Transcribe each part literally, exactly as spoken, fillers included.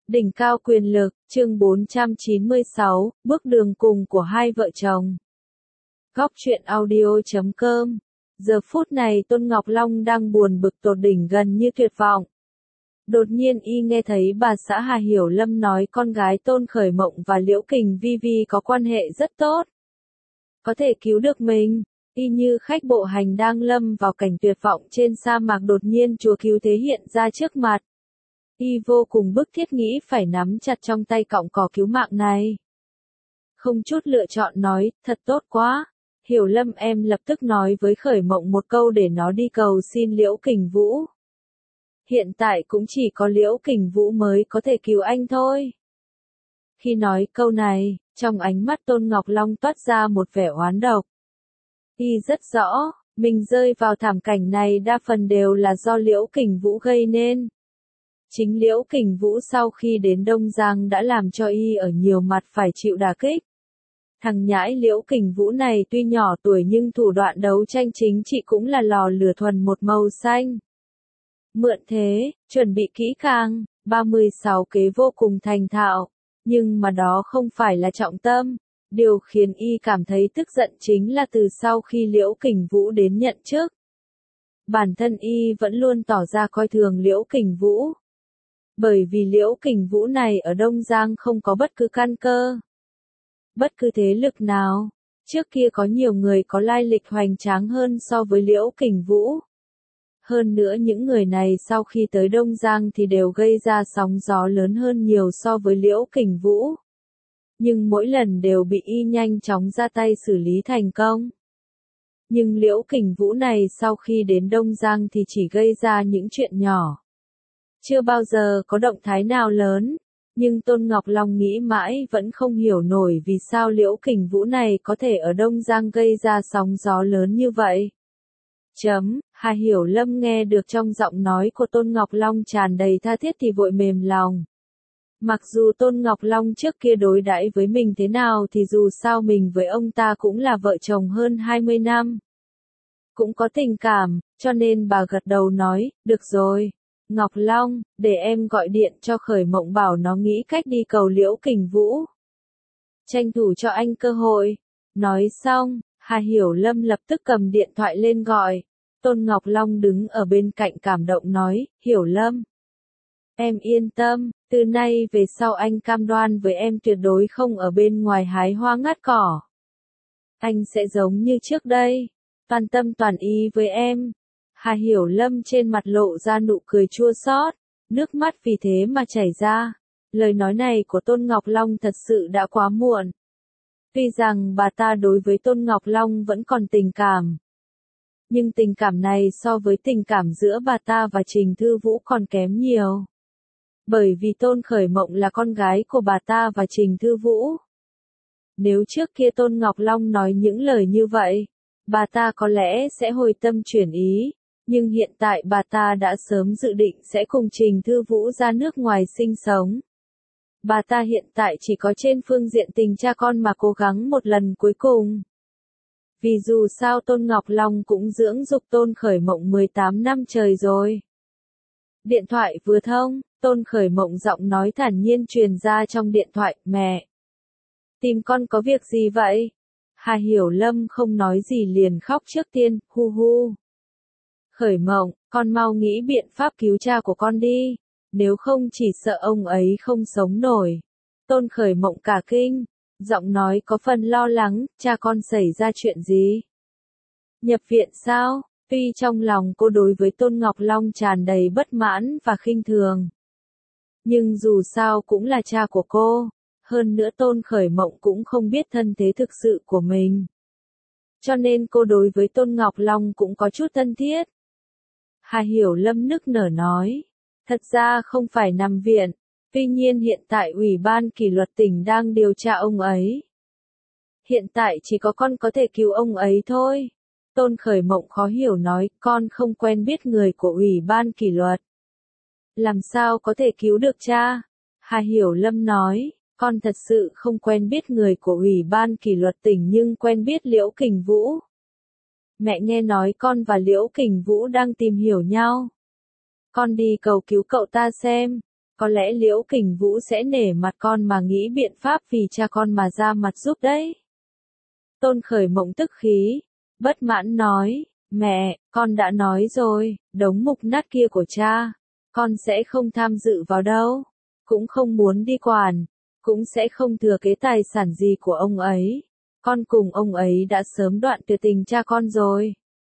Đỉnh cao quyền lực, chương bốn trăm chín mươi sáu, bước đường cùng của hai vợ chồng. Góc truyện audio chấm com. Giờ phút này Tôn Ngọc Long đang buồn bực tột đỉnh gần như tuyệt vọng. Đột nhiên y nghe thấy bà xã Hà Hiểu Lâm nói con gái Tôn Khởi Mộng và Liễu Kình Vi Vi có quan hệ rất tốt. Có thể cứu được mình, y như khách bộ hành đang lâm vào cảnh tuyệt vọng trên sa mạc, đột nhiên Chúa cứu thế hiện ra trước mặt. Y vô cùng bức thiết nghĩ phải nắm chặt trong tay cọng cỏ cứu mạng này. Không chút lựa chọn nói, thật tốt quá. Hiểu Lâm em lập tức nói với Khởi Mộng một câu để nó đi cầu xin Liễu Kình Vũ. Hiện tại cũng chỉ có Liễu Kình Vũ mới có thể cứu anh thôi. Khi nói câu này, trong ánh mắt Tôn Ngọc Long toát ra một vẻ oán độc. Y rất rõ, mình rơi vào thảm cảnh này đa phần đều là do Liễu Kình Vũ gây nên. Chính Liễu Kình Vũ sau khi đến Đông Giang đã làm cho y ở nhiều mặt phải chịu đả kích. Thằng nhãi Liễu Kình Vũ này tuy nhỏ tuổi nhưng thủ đoạn đấu tranh chính trị cũng là lò lửa thuần một màu xanh. Mượn thế, chuẩn bị kỹ càng, ba mươi sáu kế vô cùng thành thạo, nhưng mà đó không phải là trọng tâm. Điều khiến y cảm thấy tức giận chính là từ sau khi Liễu Kình Vũ đến nhận chức. Bản thân y vẫn luôn tỏ ra coi thường Liễu Kình Vũ. Bởi vì Liễu Kình Vũ này ở Đông Giang không có bất cứ căn cơ, bất cứ thế lực nào. Trước kia có nhiều người có lai lịch hoành tráng hơn so với Liễu Kình Vũ. Hơn nữa những người này sau khi tới Đông Giang thì đều gây ra sóng gió lớn hơn nhiều so với Liễu Kình Vũ. Nhưng mỗi lần đều bị y nhanh chóng ra tay xử lý thành công. Nhưng Liễu Kình Vũ này sau khi đến Đông Giang thì chỉ gây ra những chuyện nhỏ. Chưa bao giờ có động thái nào lớn, nhưng Tôn Ngọc Long nghĩ mãi vẫn không hiểu nổi vì sao Liễu Kình Vũ này có thể ở Đông Giang gây ra sóng gió lớn như vậy. Chấm, Hà Hiểu Lâm nghe được trong giọng nói của Tôn Ngọc Long tràn đầy tha thiết thì vội mềm lòng. Mặc dù Tôn Ngọc Long trước kia đối đãi với mình thế nào thì dù sao mình với ông ta cũng là vợ chồng hơn hai mươi năm. Cũng có tình cảm, cho nên bà gật đầu nói, được rồi. Ngọc Long, để em gọi điện cho Khởi Mộng bảo nó nghĩ cách đi cầu Liễu Kình Vũ. Tranh thủ cho anh cơ hội. Nói xong, Hà Hiểu Lâm lập tức cầm điện thoại lên gọi. Tôn Ngọc Long đứng ở bên cạnh cảm động nói, Hiểu Lâm. Em yên tâm, từ nay về sau anh cam đoan với em tuyệt đối không ở bên ngoài hái hoa ngắt cỏ. Anh sẽ giống như trước đây, toàn tâm toàn ý với em. Hà Hiểu Lâm trên mặt lộ ra nụ cười chua xót, nước mắt vì thế mà chảy ra. Lời nói này của Tôn Ngọc Long thật sự đã quá muộn. Tuy rằng bà ta đối với Tôn Ngọc Long vẫn còn tình cảm. Nhưng tình cảm này so với tình cảm giữa bà ta và Trình Thư Vũ còn kém nhiều. Bởi vì Tôn Khởi Mộng là con gái của bà ta và Trình Thư Vũ. Nếu trước kia Tôn Ngọc Long nói những lời như vậy, bà ta có lẽ sẽ hồi tâm chuyển ý. Nhưng hiện tại bà ta đã sớm dự định sẽ cùng Trình Thư Vũ ra nước ngoài sinh sống. Bà ta hiện tại chỉ có trên phương diện tình cha con mà cố gắng một lần cuối cùng. Vì dù sao Tôn Ngọc Long cũng dưỡng dục Tôn Khởi Mộng mười tám năm trời rồi. Điện thoại vừa thông, Tôn Khởi Mộng giọng nói thản nhiên truyền ra trong điện thoại, mẹ. Tìm con có việc gì vậy? Hà Hiểu Lâm không nói gì liền khóc trước tiên, hu hu. Khởi Mộng, con mau nghĩ biện pháp cứu cha của con đi, nếu không chỉ sợ ông ấy không sống nổi. Tôn Khởi Mộng cả kinh, giọng nói có phần lo lắng, cha con xảy ra chuyện gì? Nhập viện sao? Tuy trong lòng cô đối với Tôn Ngọc Long tràn đầy bất mãn và khinh thường. Nhưng dù sao cũng là cha của cô, hơn nữa Tôn Khởi Mộng cũng không biết thân thế thực sự của mình. Cho nên cô đối với Tôn Ngọc Long cũng có chút thân thiết. Hà Hiểu Lâm nức nở nói, thật ra không phải nằm viện, tuy nhiên hiện tại Ủy ban kỷ luật tỉnh đang điều tra ông ấy. Hiện tại chỉ có con có thể cứu ông ấy thôi. Tôn Khởi Mộng khó hiểu nói, con không quen biết người của Ủy ban kỷ luật. Làm sao có thể cứu được cha? Hà Hiểu Lâm nói, con thật sự không quen biết người của Ủy ban kỷ luật tỉnh nhưng quen biết Liễu Kình Vũ. Mẹ nghe nói con và Liễu Kình Vũ đang tìm hiểu nhau. Con đi cầu cứu cậu ta xem. Có lẽ Liễu Kình Vũ sẽ nể mặt con mà nghĩ biện pháp vì cha con mà ra mặt giúp đấy. Tôn Khởi Mộng tức khí, bất mãn nói, mẹ, con đã nói rồi, đống mục nát kia của cha, con sẽ không tham dự vào đâu, cũng không muốn đi quản, cũng sẽ không thừa kế tài sản gì của ông ấy. Con cùng ông ấy đã sớm đoạn tuyệt tình cha con rồi.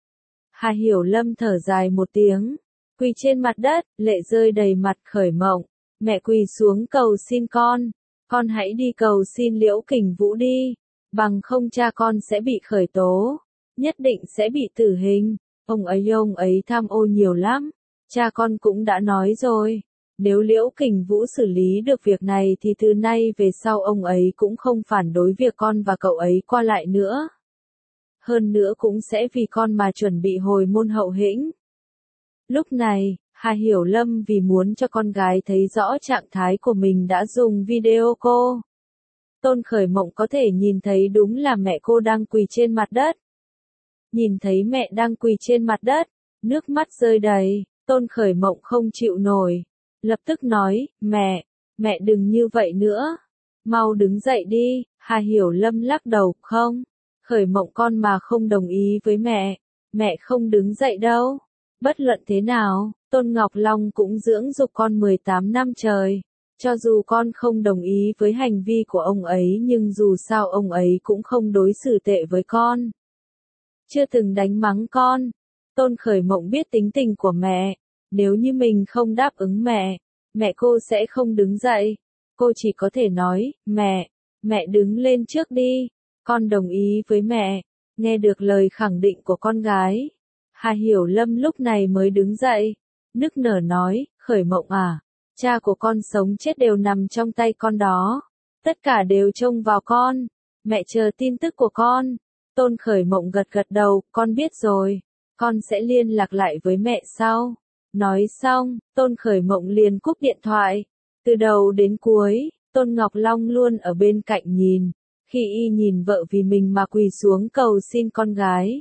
Hà Hiểu Lâm thở dài một tiếng, quỳ trên mặt đất, lệ rơi đầy mặt. Khởi Mộng, mẹ quỳ xuống cầu xin con, con hãy đi cầu xin Liễu Kình Vũ đi, bằng không cha con sẽ bị khởi tố, nhất định sẽ bị tử hình. Ông ấy ông ấy tham ô nhiều lắm, cha con cũng đã nói rồi. Nếu Liễu Kình Vũ xử lý được việc này thì từ nay về sau ông ấy cũng không phản đối việc con và cậu ấy qua lại nữa. Hơn nữa cũng sẽ vì con mà chuẩn bị hồi môn hậu hĩnh. Lúc này, Hà Hiểu Lâm vì muốn cho con gái thấy rõ trạng thái của mình đã dùng video call. Tôn Khởi Mộng có thể nhìn thấy đúng là mẹ cô đang quỳ trên mặt đất. Nhìn thấy mẹ đang quỳ trên mặt đất, nước mắt rơi đầy, Tôn Khởi Mộng không chịu nổi. Lập tức nói, mẹ, mẹ đừng như vậy nữa. Mau đứng dậy đi. Hà Hiểu Lâm lắc đầu, không. Khởi Mộng con mà không đồng ý với mẹ, mẹ không đứng dậy đâu. Bất luận thế nào, Tôn Ngọc Long cũng dưỡng dục con mười tám năm trời. Cho dù con không đồng ý với hành vi của ông ấy nhưng dù sao ông ấy cũng không đối xử tệ với con. Chưa từng đánh mắng con. Tôn Khởi Mộng biết tính tình của mẹ. Nếu như mình không đáp ứng mẹ, mẹ cô sẽ không đứng dậy. Cô chỉ có thể nói, mẹ, mẹ đứng lên trước đi. Con đồng ý với mẹ. Nghe được lời khẳng định của con gái, Hà Hiểu Lâm lúc này mới đứng dậy, nức nở nói, Khởi Mộng à, cha của con sống chết đều nằm trong tay con đó. Tất cả đều trông vào con. Mẹ chờ tin tức của con. Tôn Khởi Mộng gật gật đầu, con biết rồi. Con sẽ liên lạc lại với mẹ sau. Nói xong, Tôn Khởi Mộng liền cúp điện thoại. Từ đầu đến cuối, Tôn Ngọc Long luôn ở bên cạnh nhìn. Khi y nhìn vợ vì mình mà quỳ xuống cầu xin con gái,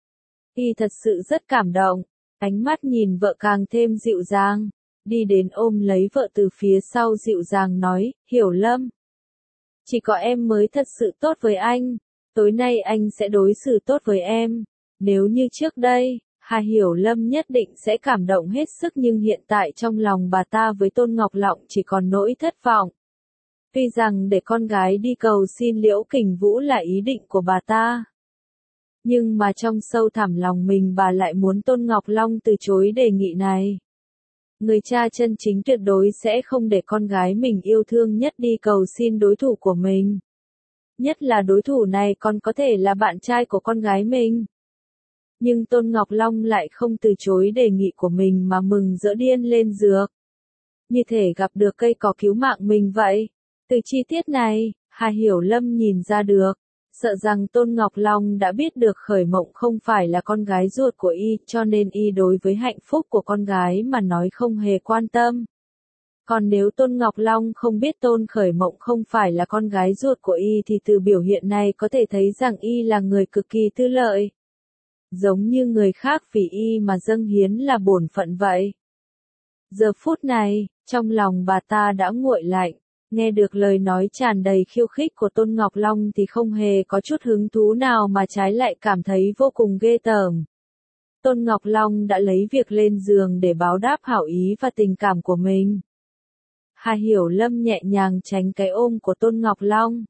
y thật sự rất cảm động. Ánh mắt nhìn vợ càng thêm dịu dàng. Đi đến ôm lấy vợ từ phía sau dịu dàng nói, Hiểu Lâm, chỉ có em mới thật sự tốt với anh. Tối nay anh sẽ đối xử tốt với em. Nếu như trước đây, Hà Hiểu Lâm nhất định sẽ cảm động hết sức nhưng hiện tại trong lòng bà ta với Tôn Ngọc Long chỉ còn nỗi thất vọng. Tuy rằng để con gái đi cầu xin Liễu Kình Vũ là ý định của bà ta, nhưng mà trong sâu thẳm lòng mình bà lại muốn Tôn Ngọc Long từ chối đề nghị này. Người cha chân chính tuyệt đối sẽ không để con gái mình yêu thương nhất đi cầu xin đối thủ của mình. Nhất là đối thủ này còn có thể là bạn trai của con gái mình. Nhưng Tôn Ngọc Long lại không từ chối đề nghị của mình mà mừng rỡ điên lên dược. Như thể gặp được cây cỏ cứu mạng mình vậy. Từ chi tiết này, Hà Hiểu Lâm nhìn ra được, sợ rằng Tôn Ngọc Long đã biết được Khởi Mộng không phải là con gái ruột của y, cho nên y đối với hạnh phúc của con gái mà nói không hề quan tâm. Còn nếu Tôn Ngọc Long không biết Tôn Khởi Mộng không phải là con gái ruột của y thì từ biểu hiện này có thể thấy rằng y là người cực kỳ tư lợi. Giống như người khác vì y mà dâng hiến là bổn phận vậy. Giờ phút này, trong lòng bà ta đã nguội lạnh. Nghe được lời nói tràn đầy khiêu khích của Tôn Ngọc Long thì không hề có chút hứng thú nào mà trái lại cảm thấy vô cùng ghê tởm. Tôn Ngọc Long đã lấy việc lên giường để báo đáp hảo ý và tình cảm của mình. Hà Hiểu Lâm nhẹ nhàng tránh cái ôm của Tôn Ngọc Long.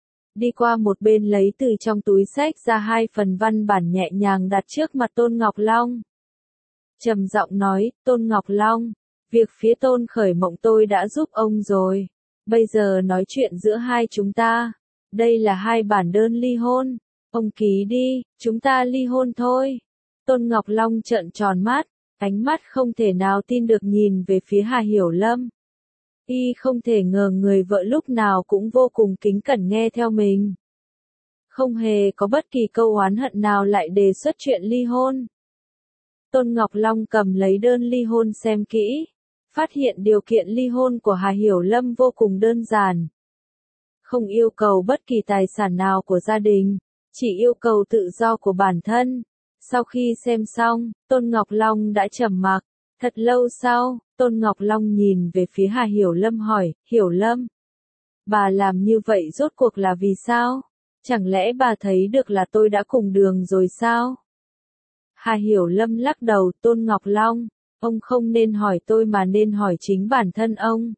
Đi qua một bên lấy từ trong túi xách ra hai phần văn bản nhẹ nhàng đặt trước mặt Tôn Ngọc Long. Trầm giọng nói, Tôn Ngọc Long, việc phía Tôn Khởi Mộng tôi đã giúp ông rồi. Bây giờ nói chuyện giữa hai chúng ta. Đây là hai bản đơn ly hôn. Ông ký đi, chúng ta ly hôn thôi. Tôn Ngọc Long trợn tròn mắt, ánh mắt không thể nào tin được nhìn về phía Hà Hiểu Lâm. Y không thể ngờ người vợ lúc nào cũng vô cùng kính cẩn nghe theo mình. Không hề có bất kỳ câu oán hận nào lại đề xuất chuyện ly hôn. Tôn Ngọc Long cầm lấy đơn ly hôn xem kỹ. Phát hiện điều kiện ly hôn của Hà Hiểu Lâm vô cùng đơn giản. Không yêu cầu bất kỳ tài sản nào của gia đình, chỉ yêu cầu tự do của bản thân. Sau khi xem xong, Tôn Ngọc Long đã trầm mặc. Thật lâu sau, Tôn Ngọc Long nhìn về phía Hà Hiểu Lâm hỏi, Hiểu Lâm, bà làm như vậy rốt cuộc là vì sao? Chẳng lẽ bà thấy được là tôi đã cùng đường rồi sao? Hà Hiểu Lâm lắc đầu, Tôn Ngọc Long, ông không nên hỏi tôi mà nên hỏi chính bản thân ông.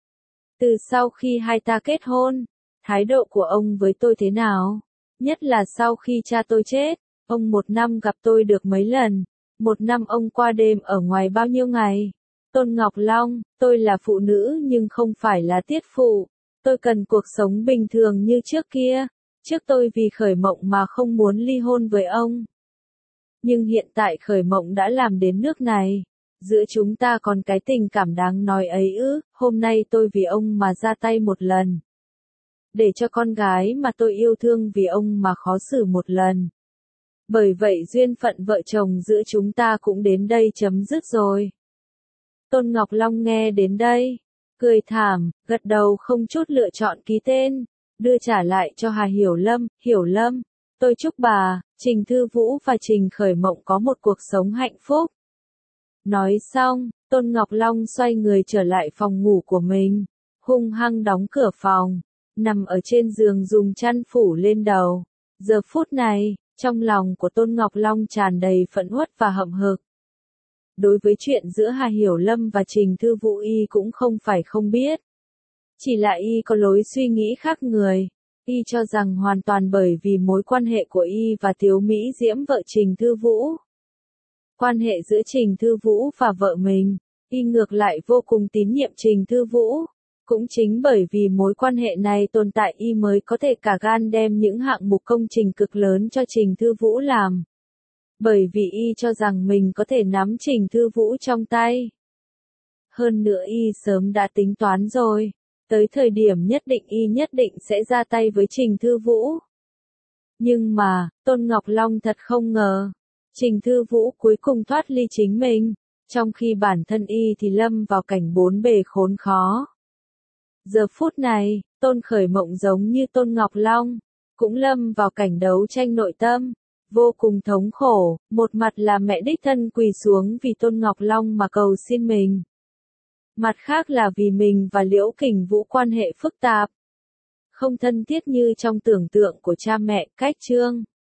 Từ sau khi hai ta kết hôn, thái độ của ông với tôi thế nào? Nhất là sau khi cha tôi chết, ông một năm gặp tôi được mấy lần, một năm ông qua đêm ở ngoài bao nhiêu ngày? Tôn Ngọc Long, tôi là phụ nữ nhưng không phải là tiết phụ, tôi cần cuộc sống bình thường như trước kia, trước tôi vì Khởi Mộng mà không muốn ly hôn với ông. Nhưng hiện tại Khởi Mộng đã làm đến nước này, giữa chúng ta còn cái tình cảm đáng nói ấy ư, hôm nay tôi vì ông mà ra tay một lần. Để cho con gái mà tôi yêu thương vì ông mà khó xử một lần. Bởi vậy duyên phận vợ chồng giữa chúng ta cũng đến đây chấm dứt rồi. Tôn Ngọc Long nghe đến đây, cười thảm, gật đầu không chút lựa chọn ký tên, đưa trả lại cho Hà Hiểu Lâm, Hiểu Lâm, tôi chúc bà, Trình Thư Vũ và Trình Khởi Mộng có một cuộc sống hạnh phúc. Nói xong, Tôn Ngọc Long xoay người trở lại phòng ngủ của mình, hung hăng đóng cửa phòng, nằm ở trên giường dùng chăn phủ lên đầu. Giờ phút này, trong lòng của Tôn Ngọc Long tràn đầy phẫn uất và hậm hực. Đối với chuyện giữa Hà Hiểu Lâm và Trình Thư Vũ y cũng không phải không biết. Chỉ là y có lối suy nghĩ khác người. Y cho rằng hoàn toàn bởi vì mối quan hệ của y và Tiếu Mỹ Diễm vợ Trình Thư Vũ. Quan hệ giữa Trình Thư Vũ và vợ mình, y ngược lại vô cùng tín nhiệm Trình Thư Vũ. Cũng chính bởi vì mối quan hệ này tồn tại y mới có thể cả gan đem những hạng mục công trình cực lớn cho Trình Thư Vũ làm. Bởi vì y cho rằng mình có thể nắm Trình Thư Vũ trong tay. Hơn nữa y sớm đã tính toán rồi, tới thời điểm nhất định y nhất định sẽ ra tay với Trình Thư Vũ. Nhưng mà, Tôn Ngọc Long thật không ngờ, Trình Thư Vũ cuối cùng thoát ly chính mình, trong khi bản thân y thì lâm vào cảnh bốn bề khốn khó. Giờ phút này, Tôn Khởi Mộng giống như Tôn Ngọc Long, cũng lâm vào cảnh đấu tranh nội tâm, vô cùng thống khổ, một mặt là mẹ đích thân quỳ xuống vì Tôn Ngọc Long mà cầu xin mình. Mặt khác là vì mình và Liễu Kình Vũ quan hệ phức tạp, không thân thiết như trong tưởng tượng của cha mẹ, cách trương.